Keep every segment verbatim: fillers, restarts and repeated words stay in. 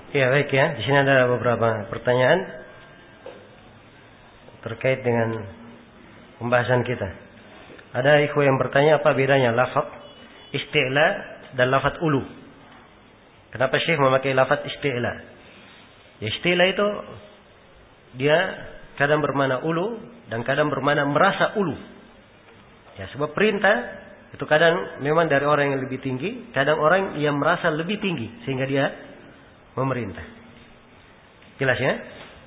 Ya baik ya, di sini ada beberapa pertanyaan terkait dengan pembahasan kita. Ada ikhwah yang bertanya apa bedanya lafaz isti'la dan lafaz ulu. Kenapa Syekh memakai lafaz isti'la? Ya, isti'la itu dia kadang bermakna ulu dan kadang bermakna merasa ulu. Ya, sebab perintah itu kadang memang dari orang yang lebih tinggi, kadang orang yang merasa lebih tinggi sehingga dia memerintah. Jelas ya?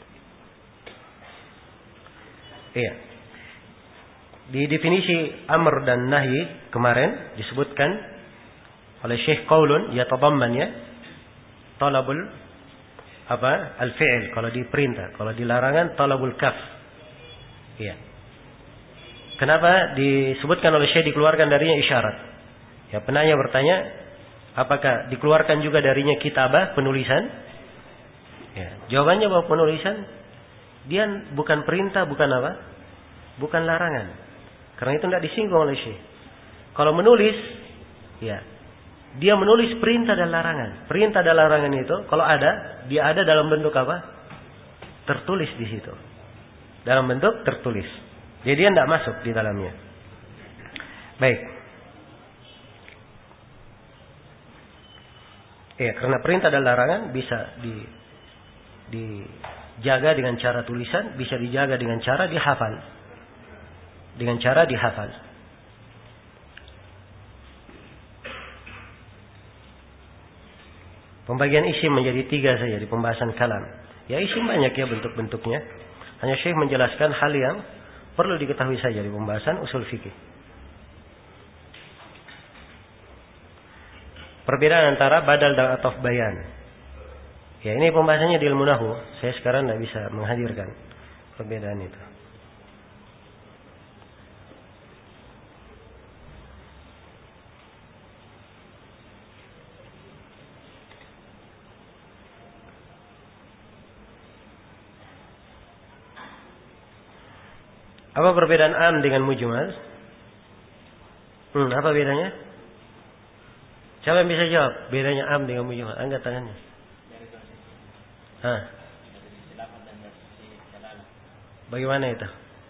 Iya. Di definisi amr dan nahi kemarin disebutkan oleh Syekh qaulun yatadamman ya talabul apa? Al-fi'l kalau diperintah, kalau dilarangan talabul kaf. Iya. Kenapa disebutkan oleh Syekh dikeluarkan darinya isyarat? Ya, penanya bertanya apakah dikeluarkan juga darinya kitabah, penulisan? Ya, jawabannya bahwa penulisan dia bukan perintah, bukan apa? Bukan larangan. Karena itu tidak disinggung oleh Syekh. Kalau menulis, ya, dia menulis perintah dan larangan. Perintah dan larangan itu kalau ada, dia ada dalam bentuk apa? Tertulis di situ. Dalam bentuk tertulis. Jadi dia tidak masuk di dalamnya. Baik. Ya, karena perintah dan larangan bisa di, dijaga dengan cara tulisan, bisa dijaga dengan cara dihafal. Dengan cara dihafal. Pembagian isim menjadi tiga saja di pembahasan kalam. Ya, isim banyak ya bentuk-bentuknya. Hanya Syekh menjelaskan hal yang perlu diketahui saja di pembahasan usul fikih. Perbedaan antara badal dan ataf bayan. Ya, ini pembahasannya di ilmu nahwu. Saya sekarang tidak bisa menghadirkan perbedaan itu. Apa perbedaan am dengan mujmal? Hmm, apa bedanya? Siapa yang bisa jawab bedanya am dengan mujmal? Angkat tangannya. Hah? Bagaimana itu?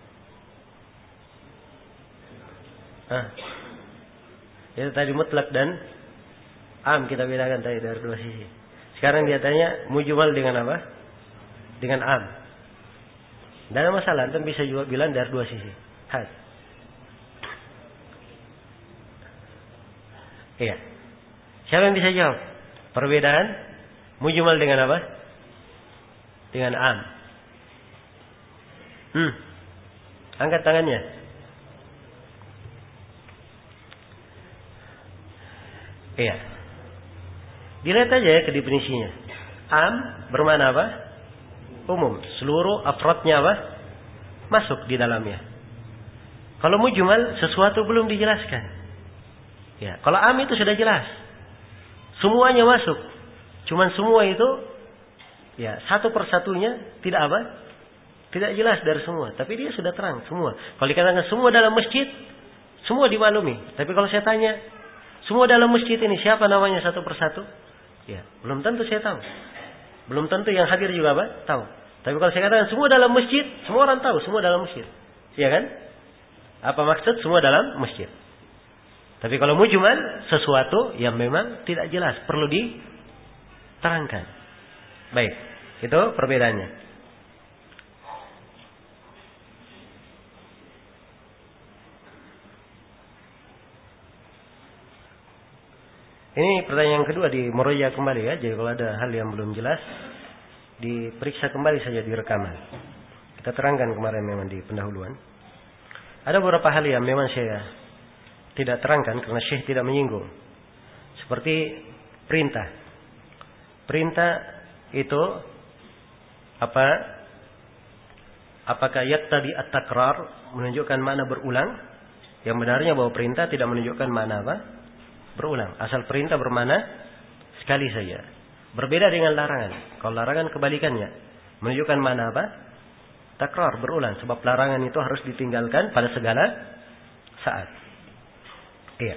Hah? Itu tadi mutlak dan am kita bedakan tadi dari dua sisi. Sekarang dia tanya mujmal dengan apa? Dengan am. Tidak ada masalah, antum bisa juga bilang dari dua sisi. Had. Iya. Siapa yang bisa jawab? Perbedaan mujmal dengan apa? Dengan am. Hmm. Angkat tangannya. Iya. Dilihat aja ya ke definisinya. Am bermakna apa? Umum. Seluruh afrodnya apa? Masuk di dalamnya. Kalau mujmal sesuatu belum dijelaskan. Ya, kalau am itu sudah jelas. Semuanya masuk. Cuman semua itu ya satu persatunya tidak apa? Tidak jelas dari semua. Tapi dia sudah terang semua. Kalau dikatakan semua dalam masjid, semua dimaklumi. Tapi kalau saya tanya, semua dalam masjid ini siapa namanya satu persatu? Ya, belum tentu saya tahu. Belum tentu yang hadir juga apa? Tahu. Tapi kalau saya katakan semua dalam masjid, semua orang tahu semua dalam masjid. Iya kan? Apa maksud semua dalam masjid? Tapi kalau mujmal sesuatu yang memang tidak jelas, perlu diterangkan. Baik, itu perbedaannya. Ini pertanyaan kedua di Moroja kembali ya. Jadi kalau ada hal yang belum jelas, diperiksa kembali saja di rekaman. Kita terangkan kemarin memang di pendahuluan. Ada beberapa hal yang memang saya tidak terangkan karena Syekh tidak menyinggung. Seperti perintah. Perintah itu apa? Apakah yaktadi at-takrar menunjukkan makna berulang? Yang benarnya bahwa perintah tidak menunjukkan makna apa? Berulang. Asal perintah bermakna sekali saja. Berbeda dengan larangan. Kalau larangan kebalikannya. Menunjukkan makna apa? Takrar, berulang. Sebab larangan itu harus ditinggalkan pada segala saat. Iya.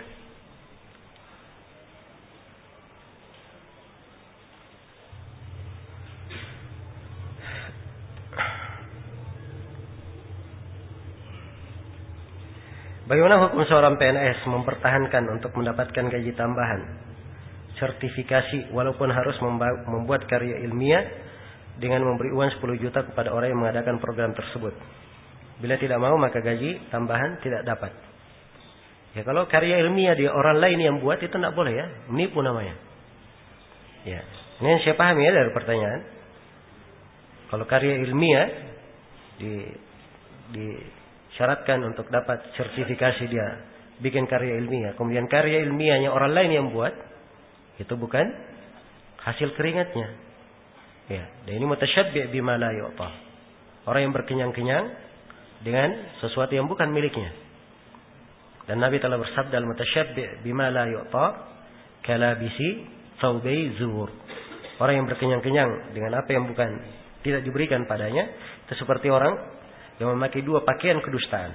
Bagaimana hukum seorang P N S mempertahankan untuk mendapatkan gaji tambahan, sertifikasi, walaupun harus membuat karya ilmiah dengan memberi uang sepuluh juta kepada orang yang mengadakan program tersebut? Bila tidak mau, maka gaji tambahan tidak dapat. Ya, kalau karya ilmiah dia orang lain yang buat, itu tidak boleh ya, menipu namanya. Ya, ini yang saya pahami ya dari pertanyaan. Kalau karya ilmiah di disyaratkan untuk dapat sertifikasi dia bikin karya ilmiah, kemudian karya ilmiahnya orang lain yang buat, itu bukan hasil keringatnya. Ya, dan ini mutasyabbi' bima la yu'ta. Orang yang berkenyang-kenyang dengan sesuatu yang bukan miliknya. Dan Nabi telah bersabda, al-mutasyabbi' bima la yu'ta kalabisi thawbai zur. Orang yang berkenyang-kenyang dengan apa yang bukan tidak diberikan padanya, itu seperti orang yang memakai dua pakaian kedustaan.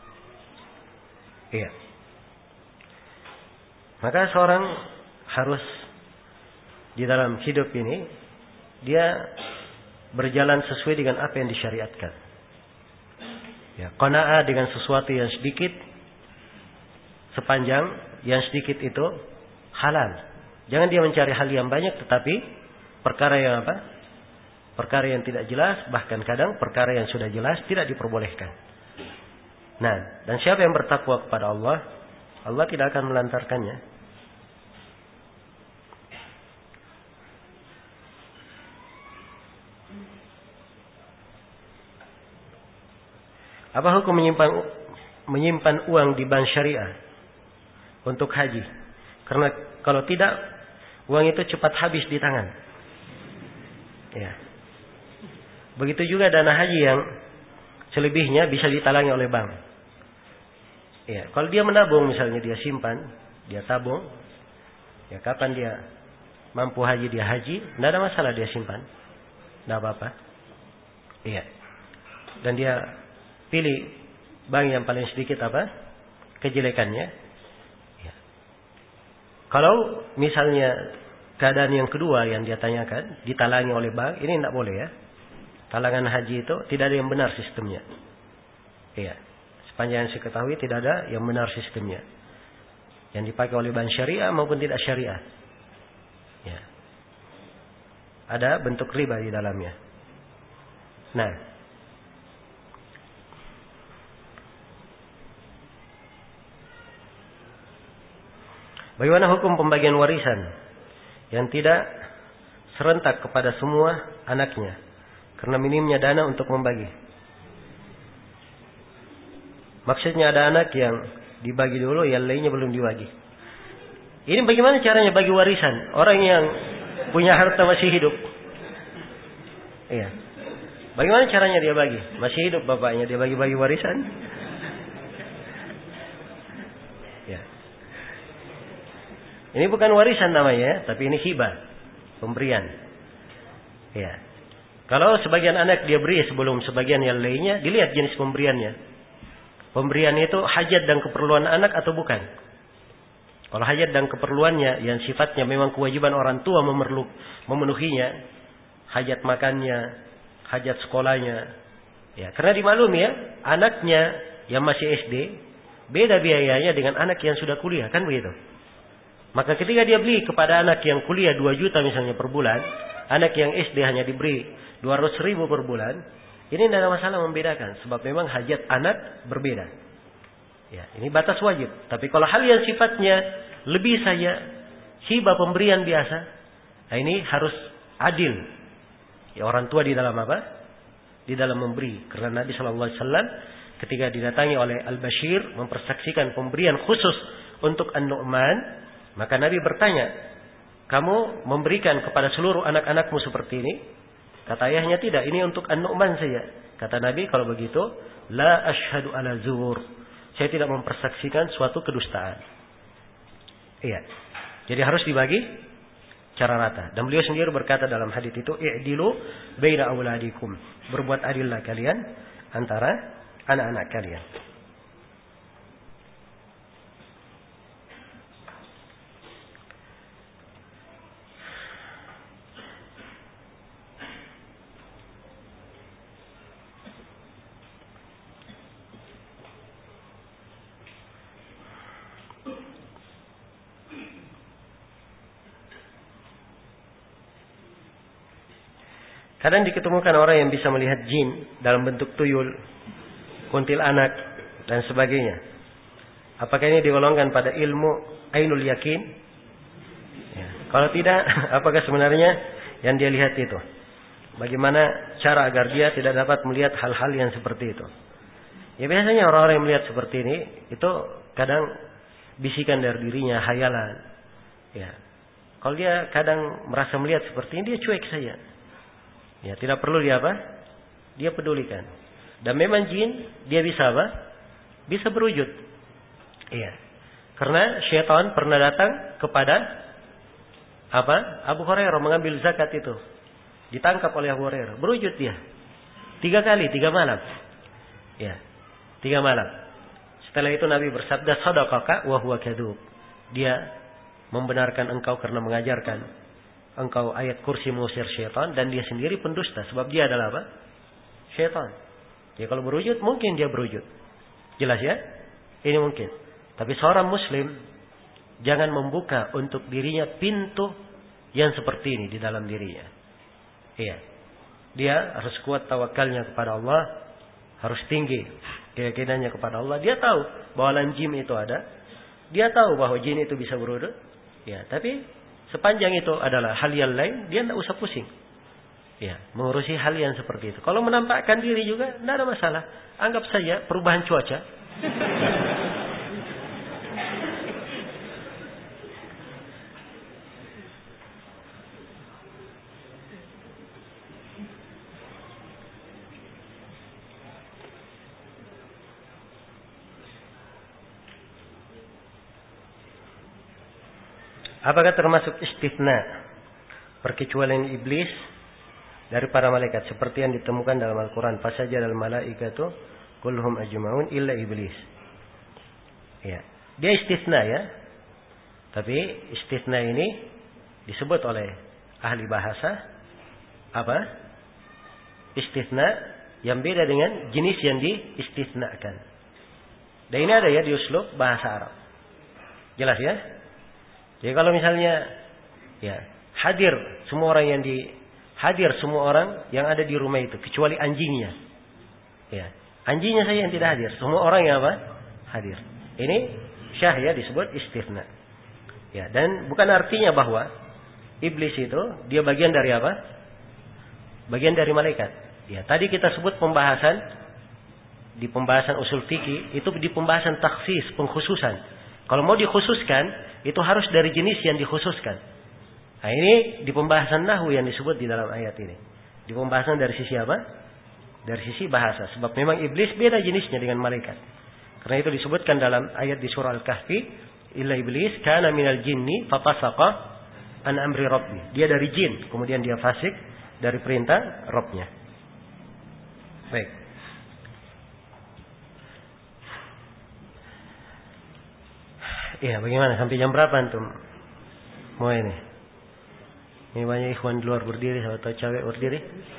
Iya. Maka seorang harus di dalam hidup ini dia berjalan sesuai dengan apa yang disyariatkan. Ya, qanaah dengan sesuatu yang sedikit, sepanjang yang sedikit itu halal. Jangan dia mencari hal yang banyak, tetapi perkara yang apa? Perkara yang tidak jelas, bahkan kadang perkara yang sudah jelas tidak diperbolehkan. Nah, dan siapa yang bertakwa kepada Allah, Allah tidak akan melantarkannya. Apa hukum menyimpan menyimpan uang di bank syariah untuk haji? Karena kalau tidak, uang itu cepat habis di tangan. Ya. Begitu juga dana haji yang selebihnya bisa ditalangi oleh bank. Ya, kalau dia menabung misalnya, dia simpan, dia tabung, ya kapan dia mampu haji dia haji, tidak ada masalah dia simpan, tidak apa-apa. Iya. Dan dia pilih bank yang paling sedikit apa kejelekannya. Ya. Kalau misalnya keadaan yang kedua yang dia tanyakan ditalangi oleh bank, ini tidak boleh ya. Talangan haji itu tidak ada yang benar sistemnya. Iya. Sepanjang yang saya ketahui tidak ada yang benar sistemnya. Yang dipakai oleh bank syariah maupun tidak syariah. Ya. Ada bentuk riba di dalamnya. Nah. Bagaimana hukum pembagian warisan yang tidak serentak kepada semua anaknya karena minimnya dana untuk membagi? Maksudnya ada anak yang dibagi dulu, yang lainnya belum dibagi. Ini bagaimana caranya bagi warisan? Orang yang punya harta masih hidup. Iya. Bagaimana caranya dia bagi? Masih hidup bapaknya, dia bagi-bagi warisan? Ya. Ini bukan warisan namanya, tapi ini hibah, pemberian. Ya. Kalau sebagian anak dia beri sebelum sebagian yang lainnya, dilihat jenis pemberiannya. Pemberian itu hajat dan keperluan anak atau bukan? Kalau hajat dan keperluannya yang sifatnya memang kewajiban orang tua memerlu, memenuhinya, hajat makannya, hajat sekolahnya. Ya, karena dimaklumi ya, anaknya yang masih S D beda biayanya dengan anak yang sudah kuliah, kan begitu? Maka ketika dia beli kepada anak yang kuliah dua juta misalnya per bulan, anak yang S D hanya diberi dua ratus ribu per bulan, ini tidak ada masalah membedakan. Sebab memang hajat anak berbeda. Ya, ini batas wajib. Tapi kalau hal yang sifatnya lebih saja hibah pemberian biasa, nah ini harus adil. Ya, orang tua di dalam apa? Di dalam memberi. Karena Nabi shallallahu alaihi wasallam ketika didatangi oleh Al-Bashir mempersaksikan pemberian khusus untuk An-Nu'man, maka Nabi bertanya, kamu memberikan kepada seluruh anak-anakmu seperti ini? Kata ayahnya, tidak, ini untuk An-Nu'man saja. Kata Nabi, kalau begitu, la ashhadu ala zuhur. Saya tidak mempersaksikan suatu kedustaan. Iya. Jadi harus dibagi cara rata. Dan beliau sendiri berkata dalam hadits itu, i'dilu baina auladikum. Berbuat adillah kalian antara anak-anak kalian. Kadang diketemukan orang yang bisa melihat jin dalam bentuk tuyul, kuntilanak, dan sebagainya. Apakah ini digolongkan pada ilmu ainul yakin? Ya. Kalau tidak, apakah sebenarnya yang dia lihat itu? Bagaimana cara agar dia tidak dapat melihat hal-hal yang seperti itu? Ya biasanya orang-orang yang melihat seperti ini, itu kadang bisikan dari dirinya, hayalan. Ya. Kalau dia kadang merasa melihat seperti ini, dia cuek saja. Ya, tidak perlu dia apa? Dia pedulikan. Dan memang jin, dia bisa apa? Bisa berwujud. Iya. Karena syaitan pernah datang kepada apa? Abu Hurairah mengambil zakat itu. Ditangkap oleh Abu Hurairah. Berwujud dia. Tiga kali, tiga malam. Ya. Tiga malam. Setelah itu Nabi bersabda, sadaqaka wa huwa kadzub. Dia membenarkan engkau karena mengajarkan engkau ayat kursi mengusir syaitan, dan dia sendiri pendusta sebab dia adalah apa? Syaitan. Ya kalau berwujud mungkin dia berwujud. Jelas ya? Ini mungkin. Tapi seorang muslim jangan membuka untuk dirinya pintu yang seperti ini di dalam dirinya. Iya. Dia harus kuat tawakalnya kepada Allah, harus tinggi keyakinannya kepada Allah. Dia tahu bahwa alam jin itu ada. Dia tahu bahwa jin itu bisa berwujud. Ya, tapi sepanjang itu adalah hal yang lain, dia tidak usah pusing. Ya, mengurusi hal yang seperti itu. Kalau menampakkan diri juga, tidak ada masalah. Anggap saja perubahan cuaca. Apakah termasuk istitsna perkecualian iblis dari para malaikat seperti yang ditemukan dalam Al-Quran? Fasajadal malaikatu kulluhum ajmaun illa iblis. Ya, dia istitsna ya. Tapi istitsna ini disebut oleh ahli bahasa apa? Istitsna yang beda dengan jenis yang diistitsnakan. Dan ini ada ya di uslub bahasa Arab. Jelas ya? Jadi kalau misalnya ya hadir semua orang yang di hadir semua orang yang ada di rumah itu kecuali anjingnya. Ya, anjingnya saja yang tidak hadir, semua orang yang apa? Hadir. Ini syah ya disebut istitsna. Ya, dan bukan artinya bahwa iblis itu dia bagian dari apa? Bagian dari malaikat. Ya, tadi kita sebut pembahasan di pembahasan usul fikih itu di pembahasan taksis, pengkhususan. Kalau mau dikhususkan, itu harus dari jenis yang dikhususkan. Nah ini di pembahasan nahwu yang disebut di dalam ayat ini. Di pembahasan dari sisi apa? Dari sisi bahasa. Sebab memang iblis beda jenisnya dengan malaikat. Karena itu disebutkan dalam ayat di surah Al-Kahfi. Illa iblis kana minal jinni fafasaqa an amri rabbi. Dia dari jin. Kemudian dia fasik dari perintah Rabbnya. Baik. Iya, bagaimana? Sampai jam berapa antum? Mau ini? Ini banyak ikhwan di luar berdiri, sama tahu cewek berdiri.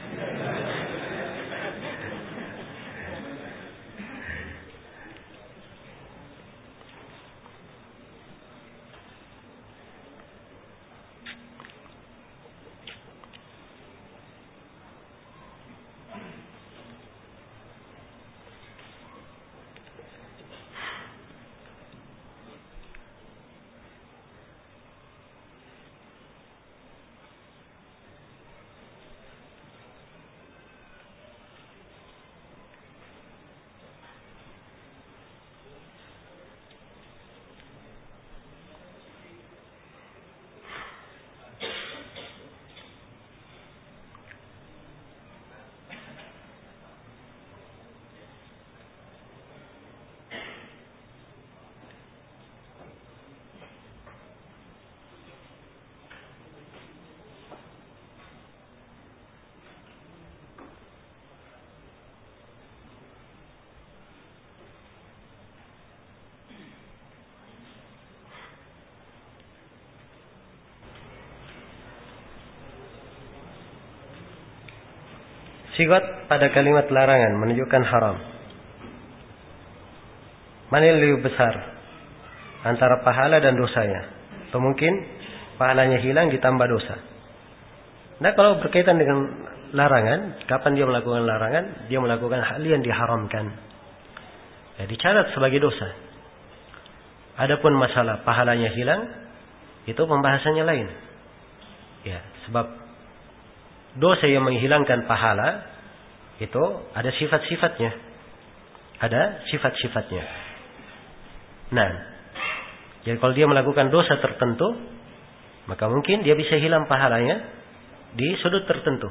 Sigot pada kalimat larangan menunjukkan haram. Mana yang lebih besar antara pahala dan dosanya? Atau mungkin pahalanya hilang ditambah dosa? Nah, kalau berkaitan dengan larangan, kapan dia melakukan larangan? Dia melakukan hal yang diharamkan. Ya, dicatat sebagai dosa. Adapun masalah pahalanya hilang, itu pembahasannya lain. Ya, sebab dosa yang menghilangkan pahala itu ada sifat-sifatnya. Ada sifat-sifatnya. Nah, jadi kalau dia melakukan dosa tertentu, maka mungkin dia bisa hilang pahalanya di sudut tertentu.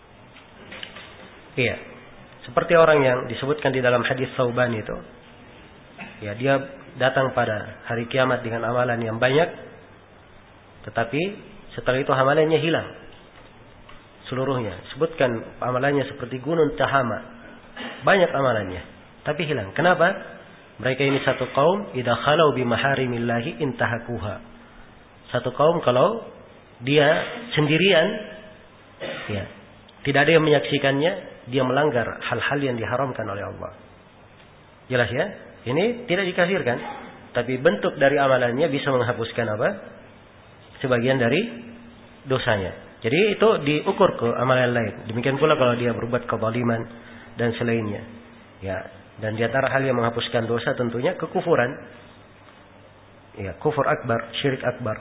Iya. Seperti orang yang disebutkan di dalam hadis Tsauban itu. Ya, dia datang pada hari kiamat dengan amalan yang banyak, tetapi setelah itu amalannya hilang seluruhnya. Sebutkan amalannya seperti gunung Tahama. Banyak amalannya, tapi hilang. Kenapa? Mereka ini satu kaum idza khalau bi maharimillahi intahakuha. Satu kaum kalau dia sendirian, ya, tidak ada yang menyaksikannya, dia melanggar hal-hal yang diharamkan oleh Allah. Jelas ya? Ini tidak dikafirkan, tapi bentuk dari amalannya bisa menghapuskan apa? Sebagian dari dosanya. Jadi itu diukur ke amalan lain. Demikian pula kalau dia berbuat kezaliman dan selainnya. Ya, dan di antara hal yang menghapuskan dosa tentunya kekufuran. Ya, kufur akbar, syirik akbar.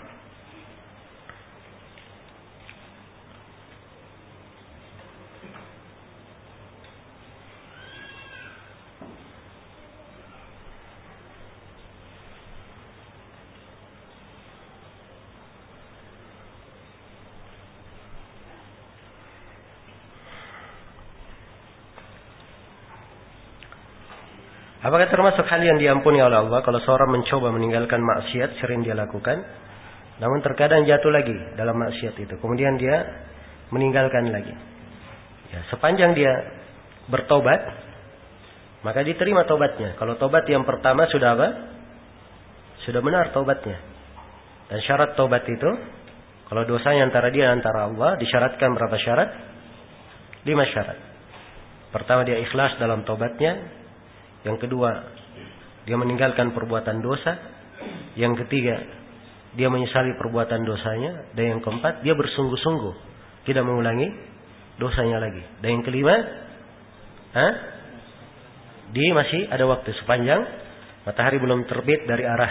Apakah termasuk hal yang diampuni oleh Allah kalau seorang mencoba meninggalkan maksiat sering dia lakukan, namun terkadang jatuh lagi dalam maksiat itu, kemudian dia meninggalkan lagi. Ya, sepanjang dia bertobat, maka diterima tobatnya. Kalau tobat yang pertama sudah apa? Sudah benar tobatnya. Dan syarat tobat itu, kalau dosanya antara dia dan antara Allah, disyaratkan berapa syarat? Lima syarat. Pertama, dia ikhlas dalam tobatnya. Yang kedua, dia meninggalkan perbuatan dosa. Yang ketiga, dia menyesali perbuatan dosanya. Dan yang keempat, dia bersungguh-sungguh tidak mengulangi dosanya lagi. Dan yang kelima, ha? Dia masih ada waktu sepanjang matahari belum terbit dari arah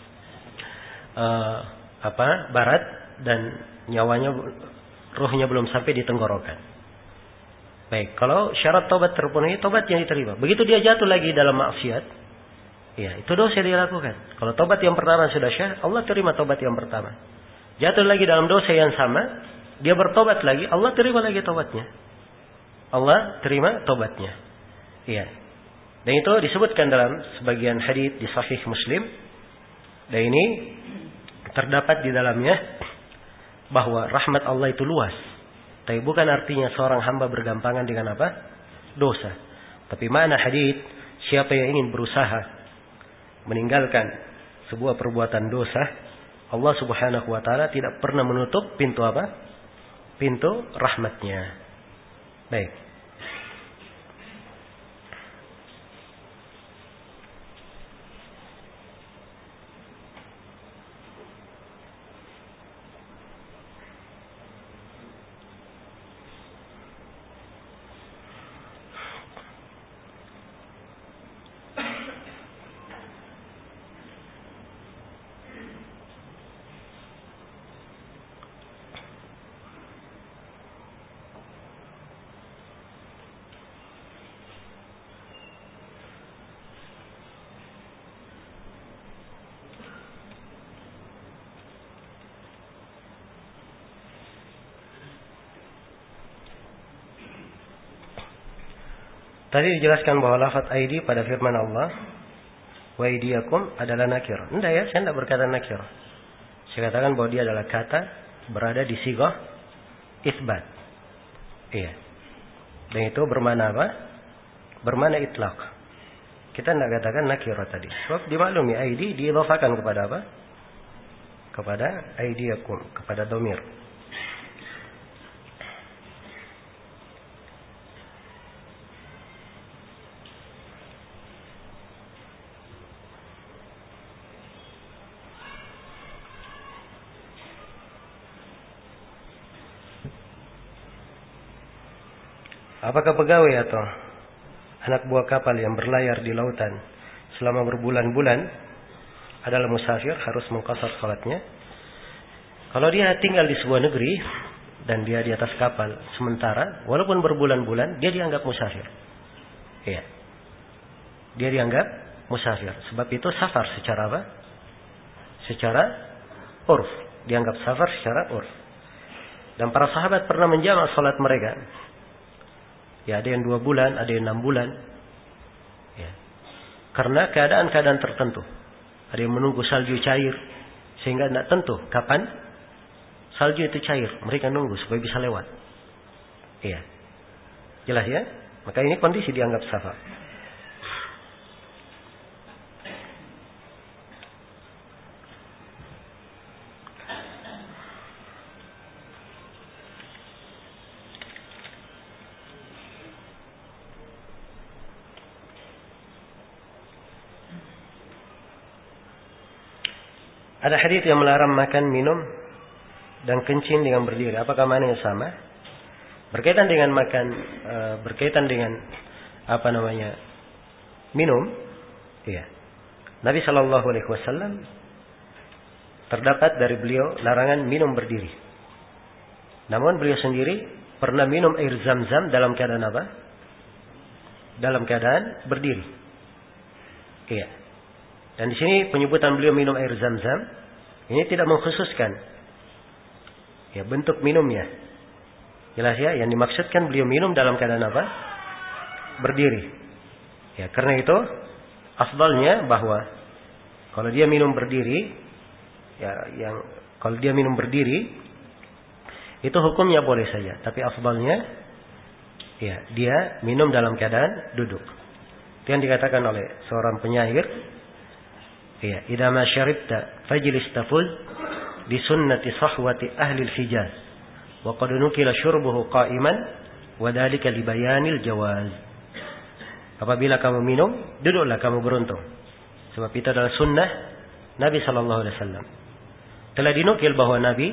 uh, apa barat dan nyawanya, ruhnya belum sampai di tenggorokan. Baik, kalau syarat tobat terpenuhi, tobat yang diterima. Begitu dia jatuh lagi dalam maksiat, ya itu dosa dia lakukan. Kalau tobat yang pertama sudah syah, Allah terima tobat yang pertama. Jatuh lagi dalam dosa yang sama, dia bertobat lagi, Allah terima lagi tobatnya. Allah terima tobatnya. Iya. Dan itu disebutkan dalam sebagian hadis di Sahih Muslim. Dan ini terdapat di dalamnya bahwa rahmat Allah itu luas. Tapi bukan artinya seorang hamba bergampangan dengan apa? Dosa. Tapi makna hadis, siapa yang ingin berusaha meninggalkan sebuah perbuatan dosa, Allah Subhanahu wa taala tidak pernah menutup pintu apa? Pintu rahmatnya. Baik. Tadi dijelaskan bahwa lafaz aidi pada firman Allah, wa aidiyakum adalah nakir. Enggak ya, saya tidak berkata nakir. Saya katakan bahwa dia adalah kata berada di sighah isbat. Iya. Dan itu bermana apa? Bermana itlaq. Kita tidak katakan nakir tadi. Sebab dimaklumi aidi diidhafakan kepada apa? Kepada aidiyakum, kepada domir. Apakah pegawai atau anak buah kapal yang berlayar di lautan selama berbulan-bulan adalah musafir, harus mengqasar salatnya? Kalau dia tinggal di sebuah negeri dan dia di atas kapal sementara, walaupun berbulan-bulan, dia dianggap musafir. Iya. Dia dianggap musafir. Sebab itu safar secara apa? Secara urf. Dianggap safar secara urf. Dan para sahabat pernah menjamak salat mereka. Ya, ada yang dua bulan, ada yang enam bulan. Ya. Karena keadaan-keadaan tertentu. Ada yang menunggu salju cair sehingga tidak tentu kapan salju itu cair. Mereka nunggu supaya bisa lewat. Iya. Jelas ya? Maka ini kondisi dianggap safar. Ada hadits yang melarang makan, minum, dan kencing dengan berdiri. Apakah maknanya sama? Berkaitan dengan makan, e, berkaitan dengan apa namanya minum, iya. Nabi Shallallahu Alaihi Wasallam terdapat dari beliau larangan minum berdiri. Namun beliau sendiri pernah minum air zam-zam dalam keadaan apa? Dalam keadaan berdiri. Iya. Dan di sini penyebutan beliau minum air zam-zam ini tidak mengkhususkan ya bentuk minumnya. Jelas ya, yang dimaksudkan beliau minum dalam keadaan apa? Berdiri. Ya, karena itu afdalnya bahwa kalau dia minum berdiri, ya yang kalau dia minum berdiri itu hukumnya boleh saja, tapi afdalnya ya dia minum dalam keadaan duduk. Itu yang dikatakan oleh seorang penyair. Ya, idza ma syaribta fajlis taful di sunnati sahwati ahli al-Hijaz wa qad nukila syurbuhu qa'iman wa dzalika li bayanil jawaz. Apabila kamu minum, duduklah kamu beruntung. Sebab itu adalah sunnah Nabi sallallahu alaihi wasallam. Telah dinukil bahwa Nabi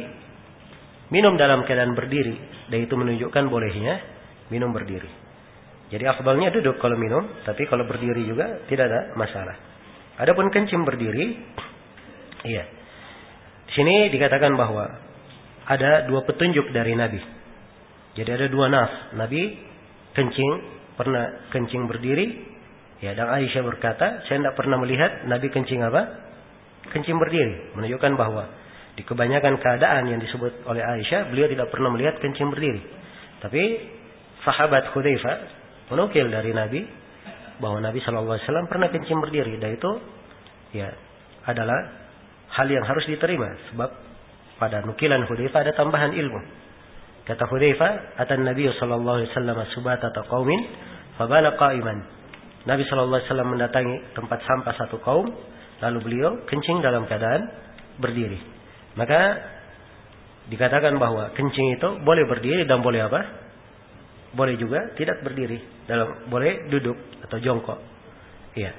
minum dalam keadaan berdiri, dan itu menunjukkan bolehnya minum berdiri. Jadi afdalnya duduk kalau minum, tapi kalau berdiri juga tidak ada masalah. Adapun kencing berdiri, iya. Di sini dikatakan bahwa ada dua petunjuk dari Nabi. Jadi ada dua nas. Nabi kencing, pernah kencing berdiri. Ya, dan Aisyah berkata, saya tidak pernah melihat Nabi kencing apa? Kencing berdiri. Menunjukkan bahwa di kebanyakan keadaan yang disebut oleh Aisyah, beliau tidak pernah melihat kencing berdiri. Tapi sahabat Hudzaifah menukil dari Nabi bahwa Nabi Shallallahu Alaihi Wasallam pernah kencing berdiri, dan itu ya adalah hal yang harus diterima, sebab pada nukilan Hudzaifah ada tambahan ilmu. Kata Hudzaifah, "Atan Nabi Shallallahu Alaihi Wasallam subatata qaumin fabala qa'iman." Nabi Shallallahu Alaihi Wasallam mendatangi tempat sampah satu kaum, lalu beliau kencing dalam keadaan berdiri. Maka dikatakan bahwa kencing itu boleh berdiri dan boleh apa? Boleh juga tidak berdiri, dalam boleh duduk atau jongkok. Iya.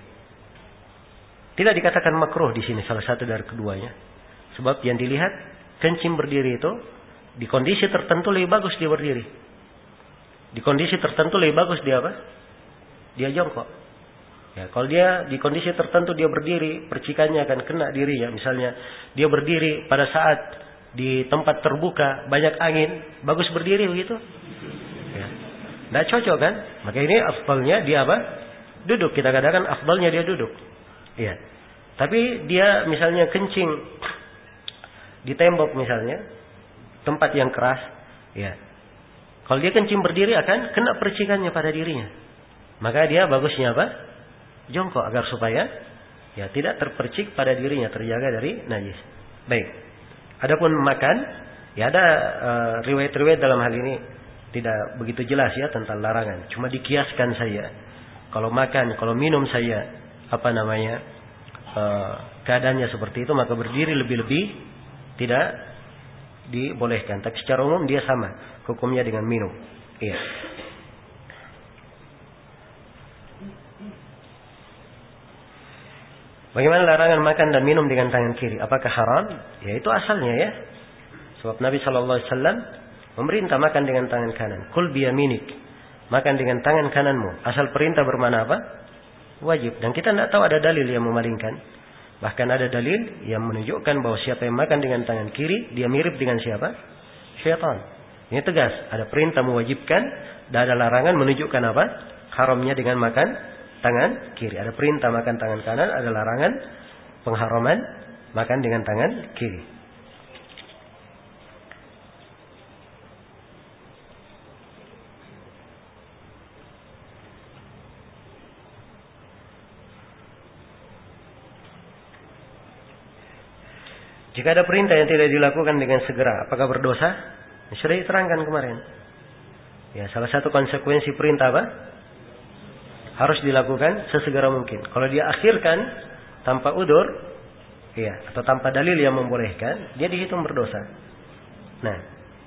Tidak dikatakan makruh di sini, salah satu dari keduanya. Sebab yang dilihat kencing berdiri itu di kondisi tertentu lebih bagus dia berdiri. Di kondisi tertentu lebih bagus dia apa? Dia jongkok. Ya, kalau dia di kondisi tertentu dia berdiri, percikannya akan kena dirinya. Misalnya dia berdiri pada saat di tempat terbuka banyak angin, bagus berdiri begitu? Tidak cocok kan? Maka ini afdalnya dia apa? Duduk. Kita katakan afdalnya dia duduk. Iya. Tapi dia misalnya kencing di tembok misalnya, tempat yang keras, ya. Kalau dia kencing berdiri akan kena percikannya pada dirinya. Maka dia bagusnya apa? Jongkok agar supaya ya tidak terpercik pada dirinya, terjaga dari najis. Baik. Adapun makan, ya ada uh, riwayat-riwayat dalam hal ini tidak begitu jelas ya tentang larangan. Cuma dikiaskan saya. Kalau makan, kalau minum saya apa namanya e, keadaannya seperti itu, maka berdiri lebih-lebih tidak dibolehkan. Tapi secara umum dia sama hukumnya dengan minum. Iya. Bagaimana larangan makan dan minum dengan tangan kiri? Apakah haram? Ya itu asalnya ya. Sebab Nabi Shallallahu Alaihi Wasallam memerintah makan dengan tangan kanan. Kul biyaminik makan dengan tangan kananmu. Asal perintah bermakna apa? Wajib. Dan kita tidak tahu ada dalil yang memalingkan. Bahkan ada dalil yang menunjukkan bahwa siapa yang makan dengan tangan kiri, dia mirip dengan siapa? Syaitan. Ini tegas. Ada perintah mewajibkan dan ada larangan menunjukkan apa? Haramnya dengan makan tangan kiri. Ada perintah makan tangan kanan, ada larangan pengharaman makan dengan tangan kiri. Jika ada perintah yang tidak dilakukan dengan segera, apakah berdosa? Sudah diterangkan kemarin. Ya, salah satu konsekuensi perintah apa? Harus dilakukan sesegera mungkin. Kalau dia akhirkan tanpa udur, ya, atau tanpa dalil yang membolehkan, dia dihitung berdosa. Nah,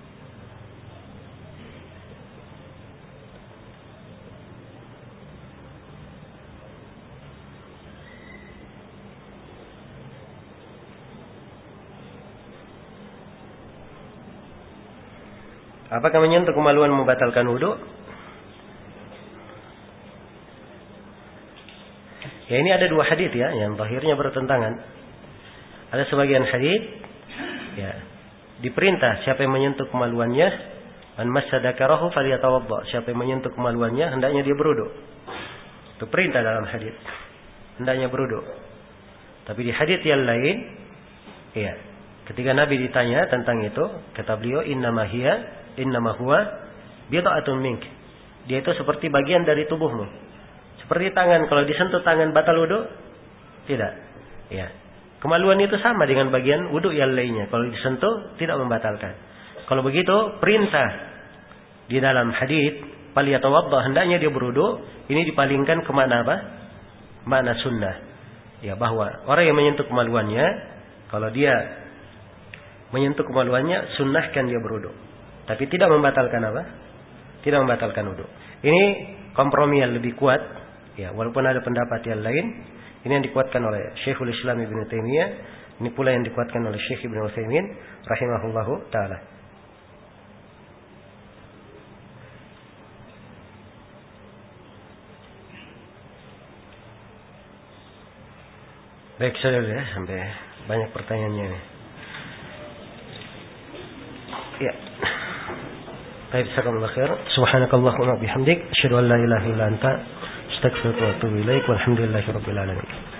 apakah menyentuh kemaluan membatalkan wudu? Ya, ini ada dua hadits ya, yang zahirnya bertentangan. Ada sebagian hadits, ya, diperintah siapa yang menyentuh kemaluannya, man massa dzakarahu falyatawadda. Siapa yang menyentuh kemaluannya hendaknya dia berwudu. Itu perintah dalam hadits. Hendaknya berwudu. Tapi di hadits yang lain, ya, ketika Nabi ditanya tentang itu, kata beliau, innama hiya innama huwa bid'atun mink. Dia itu seperti bagian dari tubuhmu. Seperti tangan, kalau disentuh tangan batal wudu? Tidak. Ya. Kemaluan itu sama dengan bagian wudu yang lainnya. Kalau disentuh tidak membatalkan. Kalau begitu, perintah di dalam hadits falyatawadda, hendaknya dia berwudu, ini dipalingkan ke mana apa? Makna sunnah. Ya, bahwa orang yang menyentuh kemaluannya, kalau dia menyentuh kemaluannya, sunnahkan dia berwudu. Tapi tidak membatalkan apa? Tidak membatalkan wudu. Ini kompromi yang lebih kuat. Ya, walaupun ada pendapat yang lain, ini yang dikuatkan oleh Syekhul Islam Ibnu Taimiyah, ini pula yang dikuatkan oleh Syekh Ibnu Utsaimin rahimahullahu taala. Baik, saudara ya, sampai banyak pertanyaannya ini. Ya. Baik, jazakallahu khair. Subhanakallahumma bihamdik, asyhadu an la ilaha illa anta, astaghfiruka wa atubu ilaik. Walhamdulillahirabbil alamin.